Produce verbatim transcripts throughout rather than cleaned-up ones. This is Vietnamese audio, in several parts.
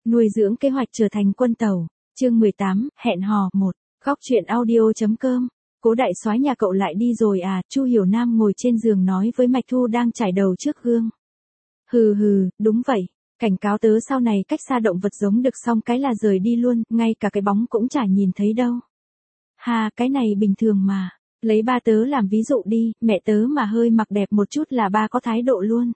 Nuôi dưỡng kế hoạch trở thành quân tàu. Chương mười tám, hẹn hò một. Góc truyện audio.com. Cố đại soái nhà cậu lại đi rồi à? Chu Hiểu Nam ngồi trên giường nói với Mạch Thu đang chải đầu trước gương. Hừ hừ, đúng vậy. Cảnh cáo tớ sau này cách xa động vật giống được xong cái là rời đi luôn, ngay cả cái bóng cũng chả nhìn thấy đâu. Ha, cái này bình thường mà. Lấy ba tớ làm ví dụ đi, mẹ tớ mà hơi mặc đẹp một chút là ba có thái độ luôn.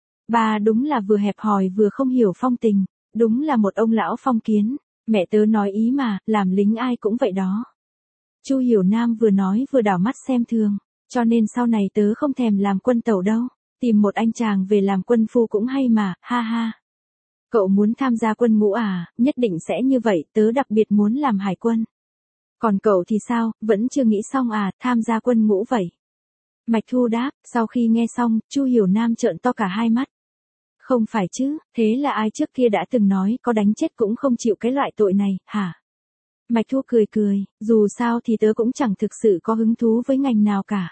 Ba đúng là vừa hẹp hòi vừa không hiểu phong tình, đúng là một ông lão phong kiến. Mẹ tớ nói ý mà, làm lính ai cũng vậy đó. Chu Hiểu Nam vừa nói vừa đảo mắt xem thường, cho nên sau này tớ không thèm làm quân tàu đâu, tìm một anh chàng về làm quân phu cũng hay mà, ha ha. Cậu muốn tham gia quân ngũ à? Nhất định sẽ như vậy, tớ đặc biệt muốn làm hải quân. Còn cậu thì sao, vẫn chưa nghĩ xong à, tham gia quân ngũ vậy? Mạch Thu đáp, sau khi nghe xong, Chu Hiểu Nam trợn to cả hai mắt. Không phải chứ, thế là ai trước kia đã từng nói có đánh chết cũng không chịu cái loại tội này, hả? Mạch Thu cười cười, dù sao thì tớ cũng chẳng thực sự có hứng thú với ngành nào cả.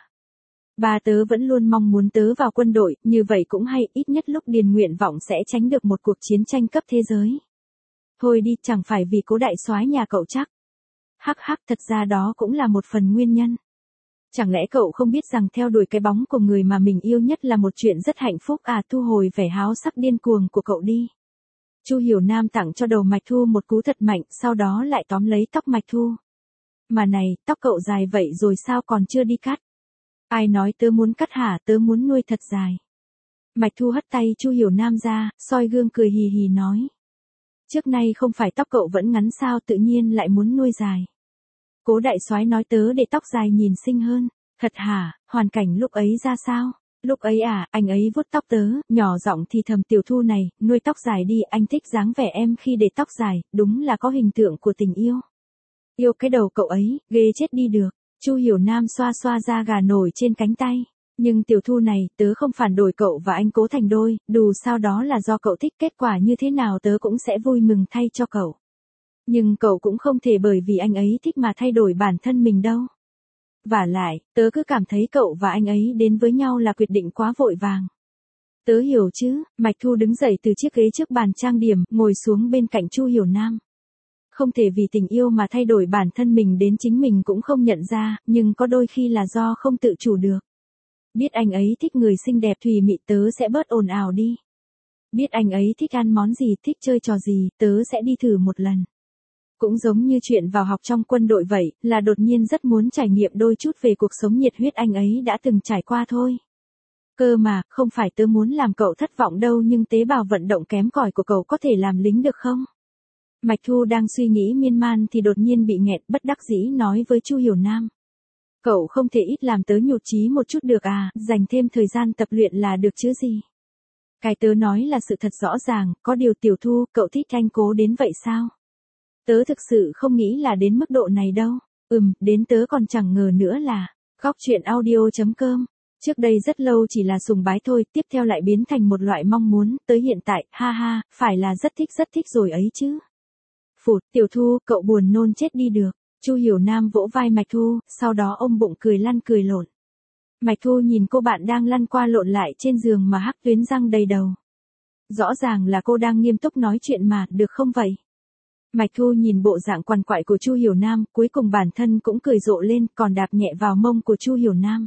Ba tớ vẫn luôn mong muốn tớ vào quân đội, như vậy cũng hay, ít nhất lúc điền nguyện vọng sẽ tránh được một cuộc chiến tranh cấp thế giới. Thôi đi, chẳng phải vì Cố đại soái nhà cậu chắc. Hắc hắc, thật ra đó cũng là một phần nguyên nhân. Chẳng lẽ cậu không biết rằng theo đuổi cái bóng của người mà mình yêu nhất là một chuyện rất hạnh phúc à? Thu hồi vẻ háo sắc điên cuồng của cậu đi. Chu Hiểu Nam tặng cho đầu Mạch Thu một cú thật mạnh, sau đó lại tóm lấy tóc Mạch Thu. Mà này, tóc cậu dài vậy rồi sao còn chưa đi cắt? Ai nói tớ muốn cắt hả? Tớ muốn nuôi thật dài. Mạch Thu hất tay Chu Hiểu Nam ra, soi gương cười hì hì nói. Trước nay không phải tóc cậu vẫn ngắn sao, tự nhiên lại muốn nuôi dài. Cố đại soái nói tớ để tóc dài nhìn xinh hơn. Thật hả? Hoàn cảnh lúc ấy ra sao? Lúc ấy à, anh ấy vuốt tóc tớ, nhỏ giọng thì thầm, Tiểu Thu này, nuôi tóc dài đi, anh thích dáng vẻ em khi để tóc dài, đúng là có hình tượng của tình yêu. Yêu cái đầu cậu ấy, ghê chết đi được. Chu Hiểu Nam xoa xoa da gà nổi trên cánh tay. Nhưng Tiểu Thu này, tớ không phản đối cậu và anh Cố thành đôi, dù sao đó là do cậu thích, kết quả như thế nào tớ cũng sẽ vui mừng thay cho cậu. Nhưng cậu cũng không thể bởi vì anh ấy thích mà thay đổi bản thân mình đâu. Vả lại, tớ cứ cảm thấy cậu và anh ấy đến với nhau là quyết định quá vội vàng. Tớ hiểu chứ. Mạch Thu đứng dậy từ chiếc ghế trước bàn trang điểm, ngồi xuống bên cạnh Chu Hiểu Nam. Không thể vì tình yêu mà thay đổi bản thân mình đến chính mình cũng không nhận ra, nhưng có đôi khi là do không tự chủ được. Biết anh ấy thích người xinh đẹp thùy mị, tớ sẽ bớt ồn ào đi. Biết anh ấy thích ăn món gì, thích chơi trò gì, tớ sẽ đi thử một lần. Cũng giống như chuyện vào học trong quân đội vậy, là đột nhiên rất muốn trải nghiệm đôi chút về cuộc sống nhiệt huyết anh ấy đã từng trải qua thôi. Cơ mà, không phải tớ muốn làm cậu thất vọng đâu, nhưng tế bào vận động kém cỏi của cậu có thể làm lính được không? Mạch Thu đang suy nghĩ miên man thì đột nhiên bị nghẹt, bất đắc dĩ nói với Chu Hiểu Nam. Cậu không thể ít làm tớ nhụt chí một chút được à, dành thêm thời gian tập luyện là được chứ gì? Cái tớ nói là sự thật rõ ràng, có điều Tiểu Thu, cậu thích anh Cố đến vậy sao? Tớ thực sự không nghĩ là đến mức độ này đâu. Ừm, đến tớ còn chẳng ngờ nữa là. Góc truyện audio.com. Trước đây rất lâu chỉ là sùng bái thôi, tiếp theo lại biến thành một loại mong muốn, tới hiện tại, ha ha, phải là rất thích rất thích rồi ấy chứ. Phụt, Tiểu Thu, cậu buồn nôn chết đi được. Chu Hiểu Nam vỗ vai Mạch Thu, sau đó ôm bụng cười lăn cười lộn. Mạch Thu nhìn cô bạn đang lăn qua lộn lại trên giường mà hắc tuyến răng đầy đầu. Rõ ràng là cô đang nghiêm túc nói chuyện mà, được không vậy? Mạch Thu nhìn bộ dạng quằn quại của Chu Hiểu Nam, cuối cùng bản thân cũng cười rộ lên, còn đạp nhẹ vào mông của Chu Hiểu Nam.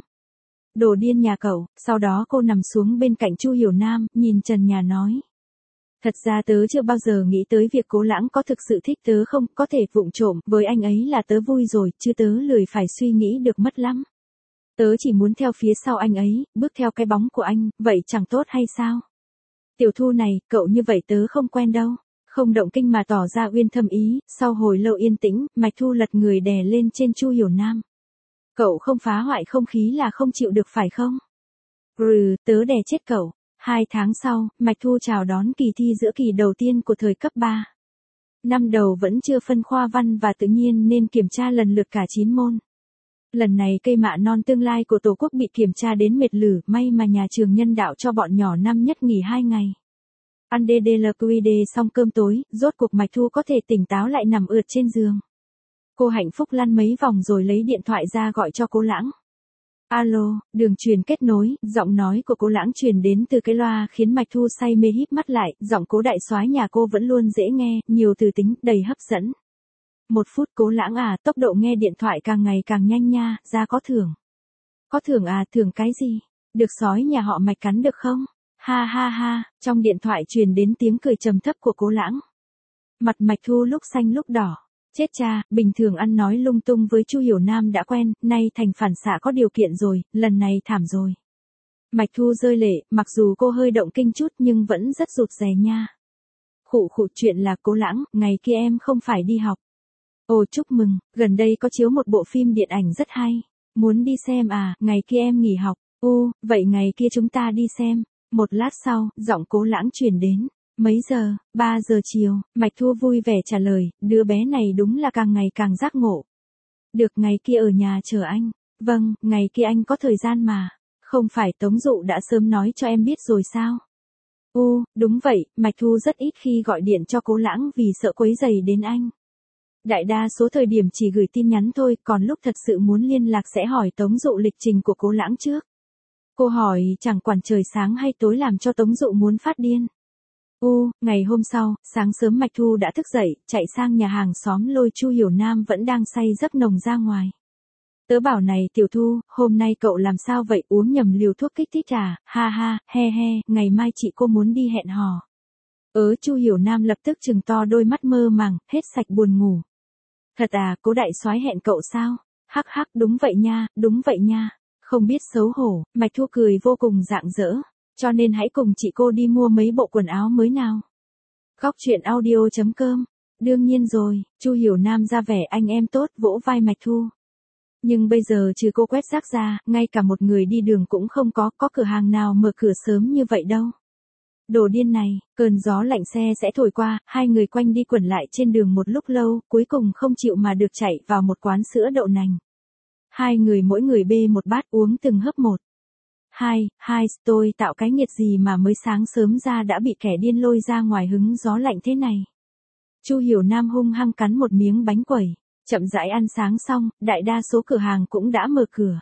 Đồ điên nhà cậu. Sau đó cô nằm xuống bên cạnh Chu Hiểu Nam, nhìn trần nhà nói. Thật ra tớ chưa bao giờ nghĩ tới việc Cố Lãng có thực sự thích tớ không, có thể vụng trộm, với anh ấy là tớ vui rồi, chứ tớ lười phải suy nghĩ được mất lắm. Tớ chỉ muốn theo phía sau anh ấy, bước theo cái bóng của anh, vậy chẳng tốt hay sao? Tiểu Thu này, cậu như vậy tớ không quen đâu. Không động kinh mà tỏ ra uyên thâm ý, sau hồi lâu yên tĩnh, Mạch Thu lật người đè lên trên Chu Hiểu Nam. Cậu không phá hoại không khí là không chịu được phải không? Ừ, tớ đè chết cậu. Hai tháng sau, Mạch Thu chào đón kỳ thi giữa kỳ đầu tiên của thời cấp ba. Năm đầu vẫn chưa phân khoa văn và tự nhiên nên kiểm tra lần lượt cả chín môn. Lần này cây mạ non tương lai của Tổ quốc bị kiểm tra đến mệt lử, may mà nhà trường nhân đạo cho bọn nhỏ năm nhất nghỉ hai ngày. Ăn đê đê lờ quy đê xong cơm tối, rốt cuộc Mạch Thu có thể tỉnh táo lại nằm ượt trên giường. Cô hạnh phúc lăn mấy vòng rồi lấy điện thoại ra gọi cho Cố Lãng. Alo, đường truyền kết nối, giọng nói của Cố Lãng truyền đến từ cái loa khiến Mạch Thu say mê híp mắt lại, giọng Cố đại soái nhà cô vẫn luôn dễ nghe, nhiều từ tính, đầy hấp dẫn. Một phút Cố Lãng à, tốc độ nghe điện thoại càng ngày càng nhanh nha, ra có thưởng. Có thưởng à, thưởng cái gì? Được sói nhà họ Mạch cắn được không? Ha ha ha, trong điện thoại truyền đến tiếng cười trầm thấp của Cố Lãng. Mặt Mạch Thu lúc xanh lúc đỏ. Chết cha, bình thường ăn nói lung tung với Chu Hiểu Nam đã quen, nay thành phản xạ có điều kiện rồi, lần này thảm rồi. Mạch Thu rơi lệ, mặc dù cô hơi động kinh chút nhưng vẫn rất rụt rè nha. Khụ khụ, chuyện là Cố Lãng, ngày kia em không phải đi học. Ồ chúc mừng, gần đây có chiếu một bộ phim điện ảnh rất hay. Muốn đi xem à, ngày kia em nghỉ học. U, vậy ngày kia chúng ta đi xem. Một lát sau, giọng Cố Lãng truyền đến. Mấy giờ? ba giờ chiều, Mạch Thu vui vẻ trả lời, đứa bé này đúng là càng ngày càng giác ngộ. Được, ngày kia ở nhà chờ anh. Vâng, ngày kia anh có thời gian mà. Không phải Tống Dụ đã sớm nói cho em biết rồi sao? U, đúng vậy, Mạch Thu rất ít khi gọi điện cho Cố Lãng vì sợ quấy rầy đến anh. Đại đa số thời điểm chỉ gửi tin nhắn thôi, còn lúc thật sự muốn liên lạc sẽ hỏi Tống Dụ lịch trình của Cố Lãng trước. Cô hỏi chẳng quản trời sáng hay tối làm cho Tống Dụ muốn phát điên. U, ngày hôm sau, sáng sớm Mạch Thu đã thức dậy, chạy sang nhà hàng xóm lôi Chu Hiểu Nam vẫn đang say giấc nồng ra ngoài. Tớ bảo này Tiểu Thu, hôm nay cậu làm sao vậy, uống nhầm liều thuốc kích thích à, ha ha, he he, ngày mai chị cô muốn đi hẹn hò. Ớ Chu Hiểu Nam lập tức trừng to đôi mắt mơ màng, hết sạch buồn ngủ. Thật à, Cố đại soái hẹn cậu sao? Hắc hắc, đúng vậy nha, đúng vậy nha. Không biết xấu hổ, Mạch Thu cười vô cùng rạng rỡ. Cho nên hãy cùng chị cô đi mua mấy bộ quần áo mới nào. Góc truyện audio chấm com. Đương nhiên rồi, Chu Hiểu Nam ra vẻ anh em tốt vỗ vai Mạch Thu. Nhưng bây giờ trừ cô quét rác ra, ngay cả một người đi đường cũng không có, có cửa hàng nào mở cửa sớm như vậy đâu. Đồ điên này, cơn gió lạnh xe sẽ thổi qua, hai người quanh đi quẩn lại trên đường một lúc lâu, cuối cùng không chịu mà được chạy vào một quán sữa đậu nành. Hai người mỗi người bê một bát uống từng hớp một. Hai, hai, tôi tạo cái nghiệt gì mà mới sáng sớm ra đã bị kẻ điên lôi ra ngoài hứng gió lạnh thế này. Chu Hiểu Nam hung hăng cắn một miếng bánh quẩy, chậm rãi ăn sáng xong, đại đa số cửa hàng cũng đã mở cửa.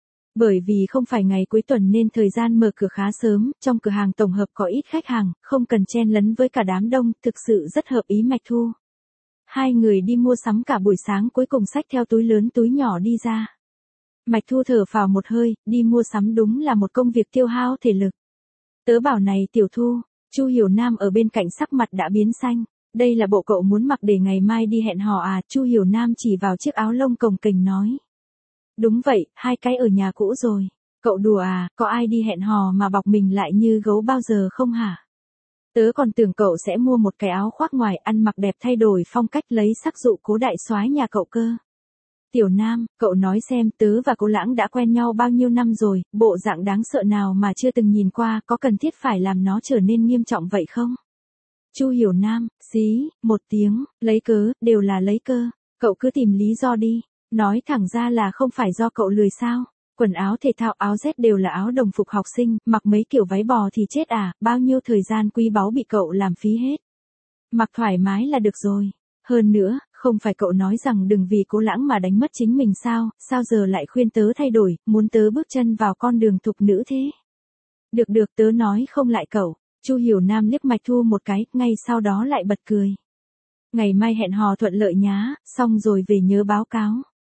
Bởi vì không phải ngày cuối tuần nên thời gian mở cửa khá sớm, trong cửa hàng tổng hợp có ít khách hàng, không cần chen lấn với cả đám đông, thực sự rất hợp ý Mạch Thu. Hai người đi mua sắm cả buổi sáng cuối cùng xách theo túi lớn túi nhỏ đi ra. Mạch Thu thở phào một hơi, đi mua sắm đúng là một công việc tiêu hao thể lực. Tớ bảo này Tiểu Thu, Chu Hiểu Nam ở bên cạnh sắc mặt đã biến xanh. Đây là bộ cậu muốn mặc để ngày mai đi hẹn hò à? Chu Hiểu Nam chỉ vào chiếc áo lông cồng kềnh nói. Đúng vậy, hai cái ở nhà cũ rồi. Cậu đùa à, có ai đi hẹn hò mà bọc mình lại như gấu bao giờ không hả? Tớ còn tưởng cậu sẽ mua một cái áo khoác ngoài ăn mặc đẹp thay đổi phong cách lấy sắc dụ Cố đại soái nhà cậu cơ. Tiểu Nam, cậu nói xem, tớ và Cố Lãng đã quen nhau bao nhiêu năm rồi, bộ dạng đáng sợ nào mà chưa từng nhìn qua, có cần thiết phải làm nó trở nên nghiêm trọng vậy không? Chu Hiểu Nam, xí, một tiếng, lấy cớ, đều là lấy cơ, cậu cứ tìm lý do đi, nói thẳng ra là không phải do cậu lười sao? Quần áo thể thao áo Z đều là áo đồng phục học sinh, mặc mấy kiểu váy bò thì chết à, bao nhiêu thời gian quý báu bị cậu làm phí hết. Mặc thoải mái là được rồi. Hơn nữa, không phải cậu nói rằng đừng vì Cố Lãng mà đánh mất chính mình sao, sao giờ lại khuyên tớ thay đổi, muốn tớ bước chân vào con đường thục nữ thế? Được được, tớ nói không lại cậu. Chu Hiểu Nam liếc Mạch Thu một cái, ngay sau đó lại bật cười. Ngày mai hẹn hò thuận lợi nhá, xong rồi về nhớ báo cáo.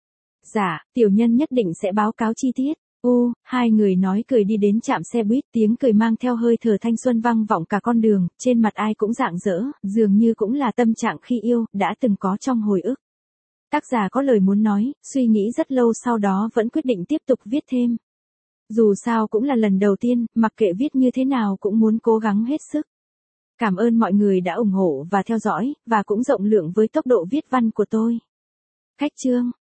Dạ, tiểu nhân nhất định sẽ báo cáo chi tiết. U, hai người nói cười đi đến trạm xe buýt, tiếng cười mang theo hơi thở thanh xuân vang vọng cả con đường, trên mặt ai cũng rạng rỡ, dường như cũng là tâm trạng khi yêu, đã từng có trong hồi ức. Tác giả có lời muốn nói, suy nghĩ rất lâu sau đó vẫn quyết định tiếp tục viết thêm. Dù sao cũng là lần đầu tiên, mặc kệ viết như thế nào cũng muốn cố gắng hết sức. Cảm ơn mọi người đã ủng hộ và theo dõi, và cũng rộng lượng với tốc độ viết văn của tôi. Khách chương